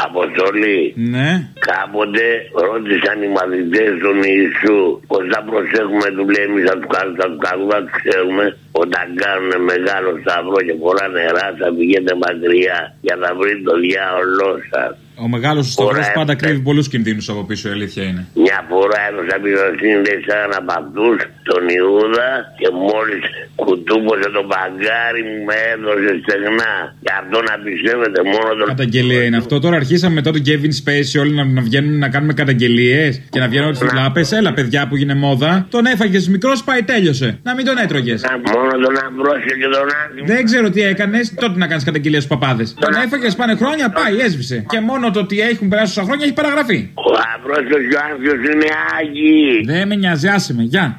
Αποστολή. Ναι. Κάποτε ρώτησαν οι μαθητές τον Ιησού πως θα προσέχουμε, του λέει, εμείς θα του κάνουμε, θα του ξέρουμε. Όταν κάνουν μεγάλο σταυρό και πολλά νερά, θα πηγαίνετε μακριά για να βρει το διάολό σας. Ο μεγάλος σταυρός πάντα κρύβει πολλούς κινδύνους από πίσω, η αλήθεια είναι. Μια φορά έδωσα πυροσύνη, λέει, σε έναν από αυτούς, τον Ιούδα, και μόλις κουτούπωσε το μπαγκάρι μου, με έδωσε στεγνά. Και αυτό να πιστεύετε μόνο τον. Καταγγελία είναι αυτό. Τώρα αρχίσαμε μετά τον Kevin Spacey όλοι να βγαίνουν να κάνουμε καταγγελίες και να βγαίνουν στις λάπες. Έλα, παιδιά που είναι μόδα. Τον έφαγες μικρός, πάει, τέλειωσε. Να μην τον έτρωγες. Μόνο τον Αμβρόσιο και τον Άδη. Δεν ξέρω τι έκανες, τότε να κάνεις καταγγελίες στους παπάδες. Τον έφαγες, πάνε χρόνια, πάει, έσβησε. Και μόνο το ότι έχουν περάσει τόσα χρόνια έχει παραγραφεί. Ο Αμβρόσιος και ο Άδειος είναι άγιοι. Δεν με νοιάζει, άσε με, γεια.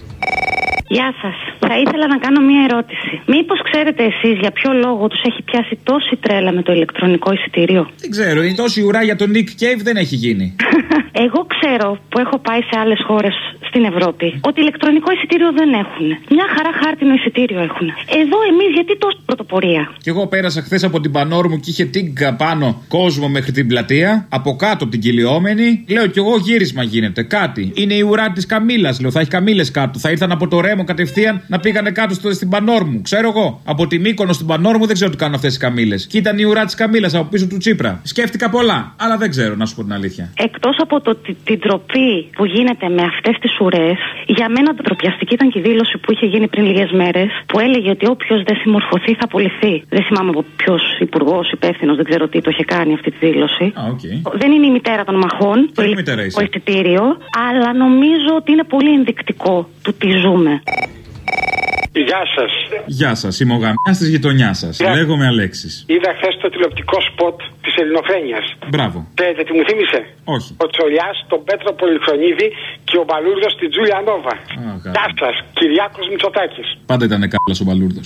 Γεια σας. Θα ήθελα να κάνω μία ερώτηση. Μήπως ξέρετε εσείς για ποιο λόγο τους έχει πιάσει τόση τρέλα με το ηλεκτρονικό εισιτήριο? Δεν ξέρω, η τόση ουρά για τον Nick Cave δεν έχει γίνει. Εγώ ξέρω που έχω πάει σε άλλες χώρες στην Ευρώπη ότι ηλεκτρονικό εισιτήριο δεν έχουν. Μια χαρά χάρτινο εισιτήριο έχουν. Εδώ εμείς γιατί τόση πρωτοπορία? Κι εγώ πέρασα χθες από την Πανόρμου και είχε τίγκα πάνω κόσμο μέχρι την πλατεία. Από κάτω από την κυλιόμενη. Λέω κι εγώ γύρισμα γίνεται. Κάτι. Είναι η ουρά της Καμήλας. Λέω θα έχει Καμήλες κάτω. Θα ήρθαν από το Ρέμο κατευθείαν να πήγανε κάτω στην Πανόρμου. Ξέρω εγώ. Από τη Μύκονο στην Πανόρμου δεν ξέρω τι κάνουν αυτές οι Καμήλες. Και ήταν η ουρά της Καμήλας από πίσω του Τσίπρα. Σκέφτηκα πολλά. Αλλά δεν ξέρω να σου πω την αλήθεια. Εκτός από την τροπή που γίνεται με αυτές τις ουρές, για μένα ντροπιαστική ήταν και η δήλωση που είχε γίνει πριν λίγες μέρες που έλεγε ότι όποιος δεν συμμορφωθεί θα απολυθεί. Δεν θυμάμαι από ποιος υπουργός, υπεύθυνος, δεν ξέρω τι το είχε κάνει αυτή τη δήλωση. Δεν είναι η μητέρα των μαχών, το εισιτήριο, αλλά νομίζω ότι είναι πολύ ενδεικτικό του τι ζούμε. Γεια σας. Γεια σας, είμαι ο γαμιάς της γειτονιάς σας. Λέγομαι Αλέξης. Είδα χθες το τηλεοπτικό σποτ της Ελληνοφρένειας. Μπράβο. Ξέρετε τι μου θύμισε? Όχι. Ο Τσολιάς, τον Πέτρο Πολυχρονίδη και ο Μπαλούρδος στην Τζούλια Νόβα. Γεια σας, Κυριάκος Μητσοτάκης. Πάντα ήταν κάπλας ο Μπαλούρδος.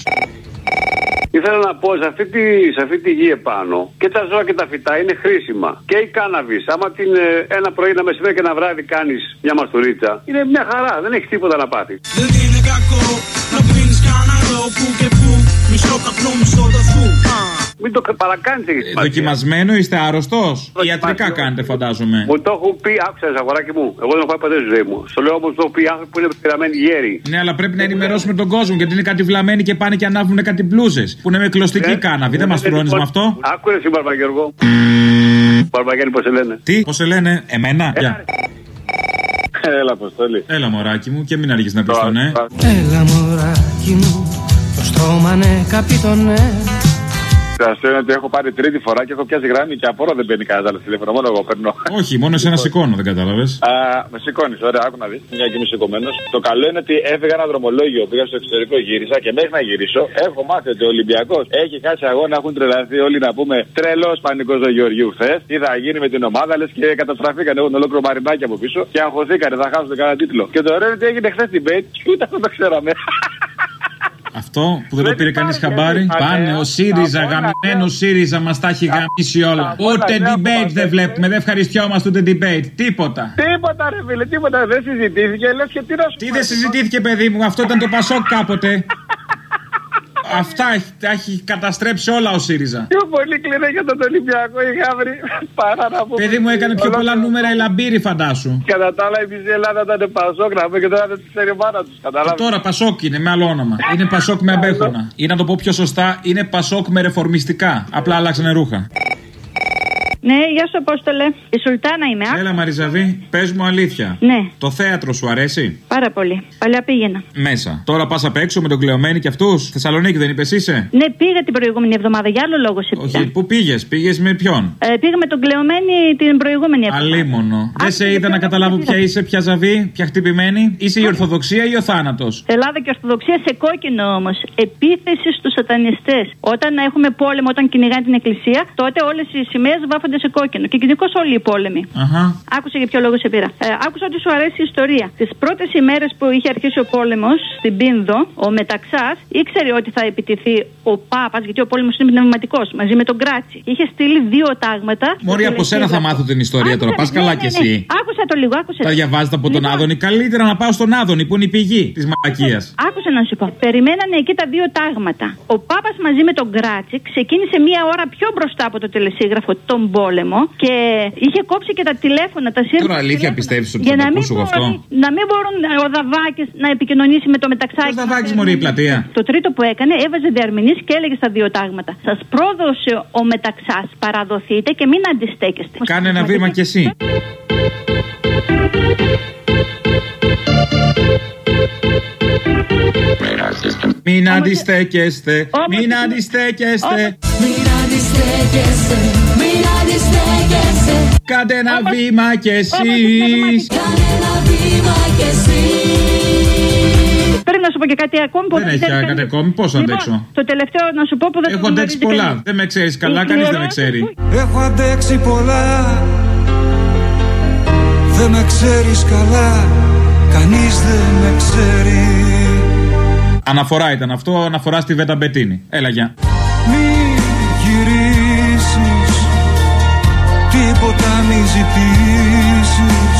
Ήθελα να πω, σε αυτή τη γη επάνω και τα ζώα και τα φυτά είναι χρήσιμα. Και η κάναβης, άμα την ένα πρωί, ένα μεσημέρι και ένα βράδυ κάνεις μια μαστουρίτσα, είναι μια χαρά, δεν έχει τίποτα να πάθει. Δεν είναι κακό να πίνεις κανένα που και που, μισό καπνό, μισό δαφού. Μην το παρακάνεις. Δοκιμασμένο, είστε άρρωστος? Ιατρικά κάνετε, φαντάζομαι. Μου το έχουν πει, άκουσα, αγοράκι μου. Εγώ δεν έχω πάει ποτέ στη ζωή μου. Στο λέω όμως το πει άνθρωποι που είναι πειραμένοι γέροι. Ναι, αλλά πρέπει να ενημερώσουμε τον κόσμο γιατί είναι κάτι βλαμμένοι και πάνε και ανάβουν κάτι μπλούζες που είναι με κλωστική κάναβη. Δεν μας τρώνεις με αυτό. Άκουρε εσύ, Μπαρμπαγιώργο. Μπαρμπαγιάννη, πώς σε λένε? Τι, πώς σε λένε, εμένα? Γεια. Έλα, Αποστόλη. Έλα, μωράκι μου, και μην αργείς να πεις το ναι. Έλα, μωράκι μου, το στόμα ναι, καπίτονε. Αυτό είναι ότι έχω πάρει τρίτη φορά και έχω πιάσει γράμμη και απορώ δεν παίρνει κανένα άλλο τηλέφωνο. Μόνο εγώ παίρνω. Όχι, μόνο εσένα σηκώνω, δεν κατάλαβες. Με σηκώνει, ωραία, άκου να δει. Μια και είμαι σηκωμένο. Το καλό είναι ότι έφυγα ένα δρομολόγιο, πήγα στο εξωτερικό, γύρισα και μέχρι να γυρίσω έχω μάθει ότι ο Ολυμπιακός έχει χάσει αγώνα, έχουν τρελαθεί όλοι να πούμε τρελός πανικός του Γεωργίου χθες. Τι θα γίνει με την ομάδα, λες και καταστραφήκαν. Έχουν ολόκληρο μαρινάκι από πίσω και αγχωθήκανε, θα χάσουν κανένα τίτλο. Και το ωραίο είναι ότι έγινε χθες την debate και ούτε αυτό το ξέραμε. Αυτό που δεν το πήρε κανείς χαμπάρι. Πάνε ο ΣΥΡΙΖΑ, γαμημένο ΣΥΡΙΖΑ μας τα έχει γαμίσει όλα. Ούτε debate δεν βλέπουμε, δεν ευχαριστιόμαστε ούτε debate. Τίποτα. Τίποτα, ρε φίλε, τίποτα δεν συζητήθηκε. Λες και τι να σου. Τι δεν συζητήθηκε, παιδί μου, αυτό ήταν το Πασόκ κάποτε. Αυτά έχει καταστρέψει όλα ο ΣΥΡΙΖΑ. Πιο πολύ κλείνε για τον Ολυμπιακό η Γαύρη. Παρά να πούμε. Παιδί μου, έκανε πιο πολλά νούμερα η Λαμπύρη, φαντάσου. Κατά τα άλλα, η μισή Ελλάδα ήταν Πασόκ να πούμε και τώρα δεν τη ξέρει η μάνα του. Και τώρα Πασόκ είναι με άλλο όνομα. Είναι Πασόκ με αμπέχωνα. Ή να το πω πιο σωστά, είναι Πασόκ με ρεφορμιστικά. Απλά αλλάξανε ρούχα. Ναι, γεια σου, Απόστολε. Η Σουλτάνα είμαι. Έλα, Μαριζαβή, πες μου αλήθεια. Ναι. Το θέατρο σου αρέσει? Πάρα πολύ. Παλιά πήγαινα. Μέσα. Τώρα πας απ' έξω με τον Κλεωμένη και αυτούς. Θεσσαλονίκη δεν είπες είσαι? Ναι, πήγα την προηγούμενη εβδομάδα. Για άλλο λόγο σε πήγα. Όχι, πού πήγες? Πήγες με ποιον? Πήγα με τον Κλεωμένη την προηγούμενη εβδομάδα. Αλίμονο. Δεν σε είδα να καταλάβω ποια είσαι, ποια ζαβή, ποια χτυπημένη. Είσαι η Ορθοδοξία ή ο θάνατος? Ελλάδα και Ορθοδοξία σε κόκκινο όμως. Επίθεση στους σατανιστές. Όταν έχουμε πόλεμο, όταν κυνηγάνε την εκκλησία, τότε όλες οι σημαίες βάφονται σε κόκκινο. Και γενικώς όλοι οι πόλεμοι. Άκουσα για ποιο λόγο σε πήρα. Άκουσα ότι σου αρέσει η ιστορία. Τις πρώτες ημέρες που είχε αρχίσει ο πόλεμος στην Πίνδο, ο Μεταξάς ήξερε ότι θα επιτεθεί ο Πάπας, γιατί ο πόλεμος είναι πνευματικός, μαζί με τον Κράτσι. Είχε στείλει 2 τάγματα. Μωρή, από σένα θα μάθω την ιστορία τώρα. Πας καλά κι εσύ. Άκουσα το λίγο, άκουσα. Τα διαβάζετε από τον Άδωνη. Καλύτερα να πάω στον Άδωνη που είναι η πηγή της μαλακίας. Άκουσα να σου πω. Περιμένανε εκεί τα 2 τάγματα. Ο Πάπας μαζί με τον Κράτσι ξεκίνησε 1 ώρα πιο μπροστά από το τελεσίγραφο τον πόλεμο. πόλεμο και είχε κόψει και τα τηλέφωνα, τα σύρματα. Τώρα αλήθεια πιστεύεις ότι θα το ακούσω αυτό? Να μην μπορούν ο Δαβάκης να επικοινωνήσει με το Μεταξάκη. Ο Δαβάκης μωρή η πλατεία. Το τρίτο που έκανε, έβαζε διαρμηνείς και έλεγε στα δύο τάγματα: σας πρόδωσε ο Μεταξάς, παραδοθείτε και μην αντιστέκεστε. Κάνε ένα βήμα κι εσύ. Μην αντιστέκεστε, μην αντιστέκεστε. Κάντε ένα βήμα κι εσείς. Πρέπει να σου πω και κάτι ακόμη. Δεν έχει κάτι ακόμη, πώς θα αντέξω? Το τελευταίο να σου πω που δεν έχω αντέξει πολλά. Δεν με ξέρεις καλά, κανείς δεν με ξέρει. Έχω αντέξει πολλά. Δεν με ξέρεις καλά, κανείς δεν με ξέρει. Αναφορά ήταν αυτό, αναφορά στη Βέτα Μπετίνη. Έλα, γεια. Μη γυρίσεις, τίποτα μη ζητήσεις.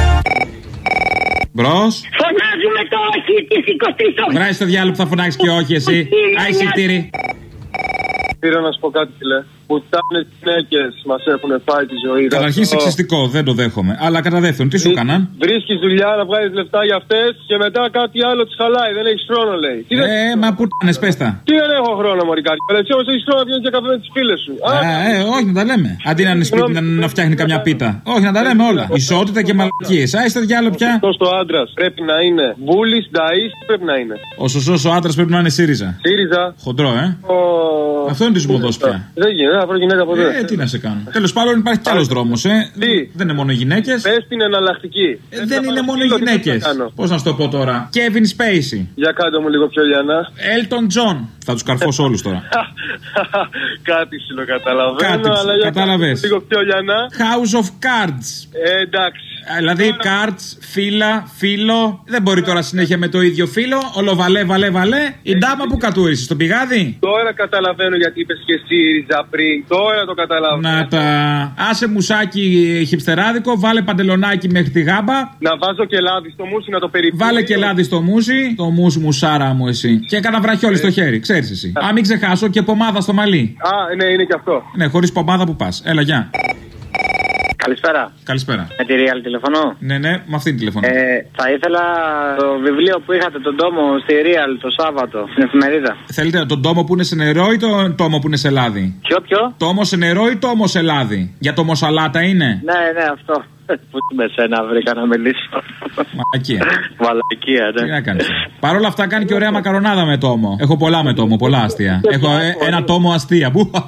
Μπρος. Φωνάζουμε το όχι της 23ης. Βράζεις το διάλογο που θα φωνάξεις και όχι εσύ. Άισιτήρι. Πήρα να σου πω κάτι, φίλε. Πουτάνες γυναίκες μας έχουν φάει τη ζωή. Καταρχήν σεξιστικό, δεν το δέχομαι. Αλλά κατά δεύτερον, τι σου έκαναν? Βρίσκεις δουλειά να βγάλεις λεφτά για αυτές και μετά κάτι άλλο τις χαλάει. Δεν έχεις χρόνο, λέει. Μα πουτάνες, πες τα. Τι δεν έχω χρόνο, μωρή κάτι. Εσύ όμως έχεις χρόνο να βγαίνεις για καφέ με τις φίλες σου. Όχι να τα λέμε. Αντί να είναι σπίτι να φτιάχνει καμιά πίτα. Όχι να τα λέμε όλα. Ισότητα και μαλακίες. Άιστα διάλογο πια. Σωστός ο άντρας πρέπει να είναι μπούλης, νταΐς, πρέπει να είναι. Ο σωστός ο άντρας πρέπει να είναι ΣΥΡΙΖΑ. ΣΥΡΙΖΑ. Χοντρό, Αυτό είναι τη μοδός πια. Δεν γίνεται, βρω γυναίκα ποτέ. Τι να σε κάνω. Τέλος πάντων, υπάρχει κι άλλος δρόμος, Δεν είναι μόνο γυναίκες. Πες την εναλλακτική. Δεν είναι μόνο γυναίκες. Πώς να σου το πω τώρα? Kevin Spacey. Για κάτω μου λίγο πιο λιανά. Elton John. Θα τους καρφώσω όλους τώρα. Κάτι συλλοκαταλαβαίνω. Αλλά κατάλαβες. Λίγο πιο λιανά. House of Cards. Εντάξει. Δηλαδή cards, φύλλα, φύλλο. Δεν μπορεί τώρα συνέχεια με το ίδιο φύλλο. Όλο βαλέ. Η ντάμα που κατούρισε στο πηγάδι. Τώρα καταλαβαίνω γιατί είπες και ΣΥΡΙΖΑ πριν. Τώρα το καταλαβαίνω. Να τα. Άσε μουσάκι χιψτεράδικο, βάλε παντελονάκι μέχρι τη γάμπα. Να βάζω και λάδι στο μουσι να το περιποιήσω. Βάλε και λάδι στο μουσι. Το μουσι μουσάρα μου εσύ. Και έκανα βραχιόλι στο χέρι, ξέρεις εσύ. Α, μην ξεχάσω και πομάδα στο μαλλί. Α, ναι, είναι και αυτό. Ναι, χωρίς πομάδα που πας. Έλα, γεια. Καλησπέρα. Καλησπέρα. Με τη Real τηλεφωνώ. Ναι, με αυτήν τηλεφωνώ. Θα ήθελα το βιβλίο που είχατε, τον τόμο στη Real το Σάββατο, στην εφημερίδα. Θέλετε τον τόμο που είναι σε νερό ή τον τόμο που είναι σε λάδι? Ποιο? Τόμο σε νερό ή τόμο σε λάδι? Για το μοσαλάτα είναι? Ναι, αυτό. Πού με σένα βρήκα να μιλήσω. Μαλακία, ναι. Τι να κάνεις. Παρ' όλα αυτά κάνει και ωραία μακαρονάδα με τόμο. Έχω πολλά με τόμο, πολλά αστεία. Έχω ένα τόμο αστεία.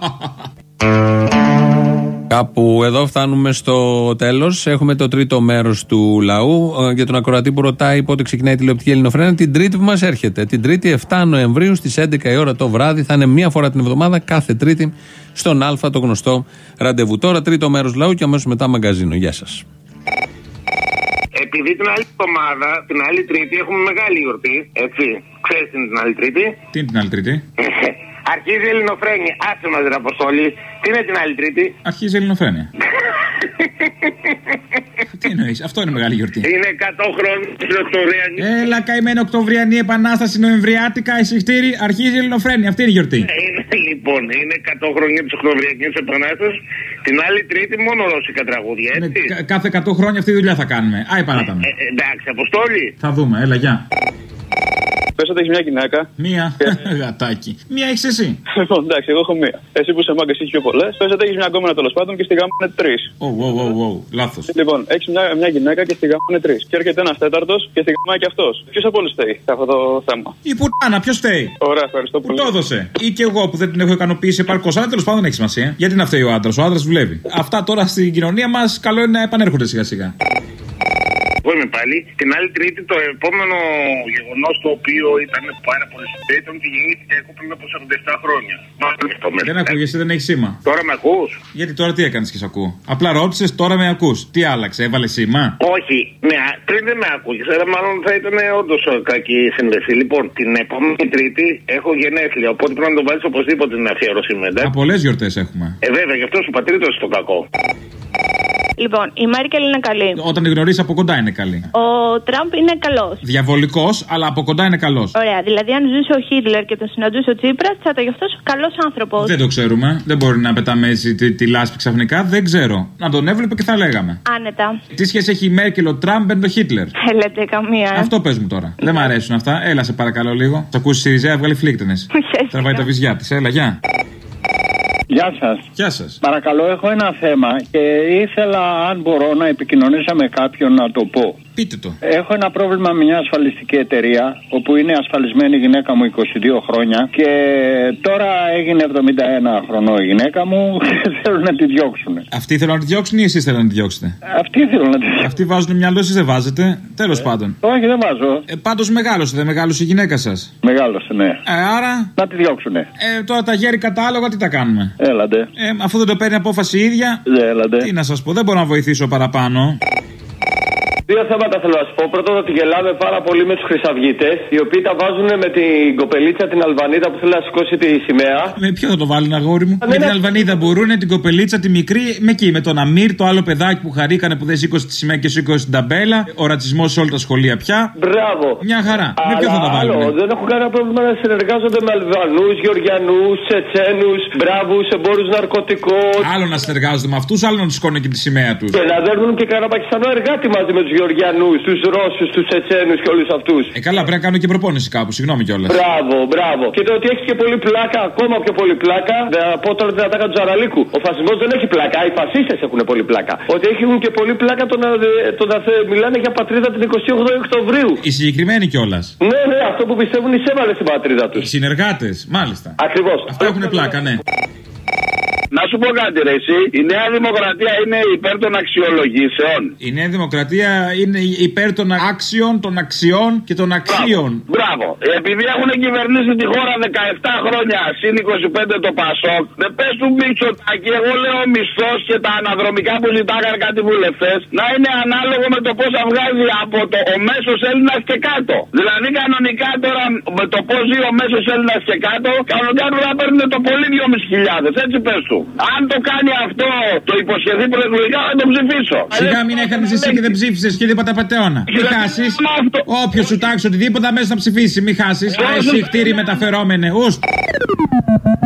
Κάπου εδώ φτάνουμε στο τέλος. Έχουμε το τρίτο μέρος του λαού. Για τον ακροατή που ρωτάει πότε ξεκινάει η τηλεοπτική Ελληνοφρένεια, την Τρίτη που μας έρχεται. Την Τρίτη 7 Νοεμβρίου στις 11 η ώρα το βράδυ. Θα είναι μία φορά την εβδομάδα, κάθε Τρίτη, στον Α, το γνωστό ραντεβού. Τώρα τρίτο μέρος λαού και αμέσως μετά μαγκαζίνο. Γεια σας. Επειδή την άλλη εβδομάδα, την άλλη Τρίτη, έχουμε μεγάλη γιορτή. Έτσι. Ξέρεις την άλλη Τρίτη? Τι είναι την άλλη Τρίτη? Αρχίζει η Ελληνοφρένεια. Άσε μας την Αποστόλη. Τι είναι την άλλη Τρίτη? Αρχίζει η Ελληνοφρένεια. Τι εννοείς, αυτό είναι μεγάλη γιορτή. Είναι 100 χρόνια της Οκτωβριανή. Έλα, καημένη Οκτωβριανή Επανάσταση Νοεμβριάτικα, εισιτήρι, αρχίζει η Ελληνοφρένεια. Αυτή είναι η γιορτή. Λοιπόν, είναι 100 χρόνια της Οκτωβριανής Επανάστασης. Την άλλη Τρίτη μόνο ρώσικα τραγούδια, έτσι. Κάθε 100 χρόνια αυτή τη δουλειά θα κάνουμε. Άι παράταμε. Εντάξει, Αποστόλη. Θα δούμε, έλα, γεια. Πες ότι έχει μια γυναίκα. Μία. Γατάκι. Μία έχεις εσύ. Λοιπόν, εντάξει, εγώ έχω μία. Εσύ που είσαι μάγκας έχει πιο πολλές. Πες ότι έχει μια γκόμενα τέλος πάντων και στη γάμα είναι 3. Λάθος. Λοιπόν, έχει μια γυναίκα και στη γάμα είναι 3. Και έρχεται ένας τέταρτος και στη γάμα και αυτός. Ποιος από όλους φταίει σε αυτό το θέμα? Η πουτάνα, ποιος φταίει? Ωραία, ευχαριστώ πολύ. Που το έδωσε. Ή και εγώ που δεν την έχω ικανοποιήσει επαρκώς. Αλλά τέλος πάντων δεν έχει σημασία. Γιατί να φταίει ο άντρας? Ο άντρας δουλεύει. Αυτά τώρα στην κοινωνία μας καλό είναι να επανέρχονται σιγά-σιγά. Εγώ είμαι πάλι. Την άλλη Τρίτη το επόμενο γεγονός το οποίο ήταν πάρα πολύ σημαντικό ήταν ότι γεννήθηκα εγώ πριν από 47 χρόνια. Δεν ακούγεσαι, δεν έχει σήμα. Τώρα με ακούς? Γιατί τώρα τι έκανες και σ' ακούω? Απλά ρώτησες, τώρα με ακούς. Τι άλλαξε, έβαλε σήμα? Όχι, πριν δεν με ακούγες, αλλά μάλλον θα ήταν όντως κακή σύνδεση. Λοιπόν, την επόμενη Τρίτη έχω γενέθλια, οπότε πρέπει να το βάλεις οπωσδήποτε την αφιέρωση μετά. Πολλές γιορτές έχουμε. Βέβαια, γι' αυτό σου πατρίτος το κακό. Λοιπόν, η Μέρκελ είναι καλή. Όταν τη γνωρίζει από κοντά είναι καλή. Ο Τραμπ είναι καλός. Διαβολικός, αλλά από κοντά είναι καλός. Ωραία, δηλαδή αν ζούσε ο Χίτλερ και τον συναντούσε ο Τσίπρας, θα το γιορτώσει καλός άνθρωπος. Δεν το ξέρουμε. Δεν μπορεί να πετάμε έτσι τη λάσπη ξαφνικά. Δεν ξέρω. Να τον έβλεπε και θα λέγαμε. Άνετα. Τι σχέση έχει η Μέρκελ, ο Τραμπ με τον Χίτλερ? Λέτε καμία. Αυτό πες μου τώρα. Δεν μ' αρέσουν αυτά. Έλα σε παρακαλώ λίγο. Θα ακούσει η Ριζέα, βγάλει φλίκτενες. Τραβάει τα βυζιά της. Έλα, γεια. Γεια σας. Γεια σας. Παρακαλώ, έχω ένα θέμα και ήθελα, αν μπορώ, να επικοινωνήσω με κάποιον να το πω. Πείτε το. Έχω ένα πρόβλημα με μια ασφαλιστική εταιρεία, όπου είναι ασφαλισμένη η γυναίκα μου 22 χρόνια και τώρα έγινε 71 χρονών η γυναίκα μου και θέλουν να τη διώξουν. Αυτοί θέλουν να τη διώξουν ή εσείς θέλουν να τη διώξετε? Αυτοί θέλουν να τη διώξουν. Αυτοί βάζουν μυαλό, εσείς δεν βάζετε. Τέλος πάντων. Όχι, δεν βάζω. Πάντως μεγάλωσε, δεν μεγάλωσε η γυναίκα σας? Μεγάλωσε, ναι. Άρα. Να τη διώξουνε. Τώρα τα γέρι κατάλογα τι τα κάνουμε? Έλαντε. Αφού δεν το παίρνει απόφαση η ίδια. Έλαντε. Τι να σας πω, δεν μπορώ να βοηθήσω παραπάνω. Δύο θέματα θέλω να σου πω. Πρώτον, ότι γελάμε πάρα πολύ με τους χρυσαυγίτες, οι οποίοι τα βάζουν με την κοπελίτσα την Αλβανίδα που θέλει να σηκώσει τη σημαία. Με ποιο θα το βάλουν, αγόρι μου? Με την Αλβανίδα μπορούν, την κοπελίτσα τη μικρή, με εκεί, με τον Αμύρ, το άλλο παιδάκι που χαρήκανε που δεν σήκωσε τη σημαία και σήκωσε την ταμπέλα. Ο ρατσισμός σε όλα τα σχολεία πια. Μπράβο. Μια χαρά. Με ποιο θα τα βάλουν? Δεν έχω κανένα πρόβλημα να συνεργάζονται με Αλβανούς, Γεωργιανούς, Τσετσένους, μπράβους, εμπόρους ναρκωτικών. Άλλο να συνεργάζονται με αυτούς, άλλο να τους σηκώνουν και τη σημαία τους. Και να δέρνουν και κανένα Πακιστανό εργάτη μαζί με τους Γεωργιανούς, τους Ρώσους, τους Τσετσένους και όλους αυτούς. Καλά, πρέπει να κάνω και προπόνηση κάπου, συγγνώμη κιόλας. Μπράβο, μπράβο. Και το ότι έχει και πολύ πλάκα, ακόμα πιο πολύ πλάκα, θα πω τώρα την ατάκα του Τζαραλίκου. Ο φασισμός δεν έχει πλάκα, οι φασίστες έχουν πολύ πλάκα. Ότι έχουν και πολύ πλάκα το να μιλάνε για πατρίδα την 28 Οκτωβρίου. Οι συγκεκριμένοι κιόλας. Ναι, ναι, αυτό που πιστεύουν εισέβαλε στην πατρίδα τους. Οι συνεργάτες, μάλιστα. Ακριβώς. Αυτό έχουν πλάκα, ναι. Να σου πω κάτι, ρε, εσύ. Η Νέα Δημοκρατία είναι υπέρ των αξιολογήσεων. Η Νέα Δημοκρατία είναι υπέρ των άξιων, των αξιών και των αξίων. Μπράβο. Επειδή έχουν κυβερνήσει τη χώρα 17 χρόνια, συν 25 το Πασόκ, δεν πες του Μητσοτάκη, εγώ λέω ο μισθός και τα αναδρομικά που ζητάγανε κάτι βουλευτές να είναι ανάλογο με το πόσα βγάζει από ο μέσος Έλληνας και κάτω. Δηλαδή κανονικά τώρα με το πώς ζει ο μέσος Έλληνας και κάτω, κανονικά θα παίρνουν το πολύ 2.500, έτσι πες του. Αν το κάνει αυτό το υποσχεθεί προεκλογικά, θα το ψηφίσω. Σιγά μην έκανες εσύ και δεν ψήφισες και τίποτα πατεώνα. Μην χάσεις. Όποιος σου τάξει οτιδήποτε μέσα να ψηφίσει. Μην χάσεις. Εσύ χτύρι μεταφερόμενε.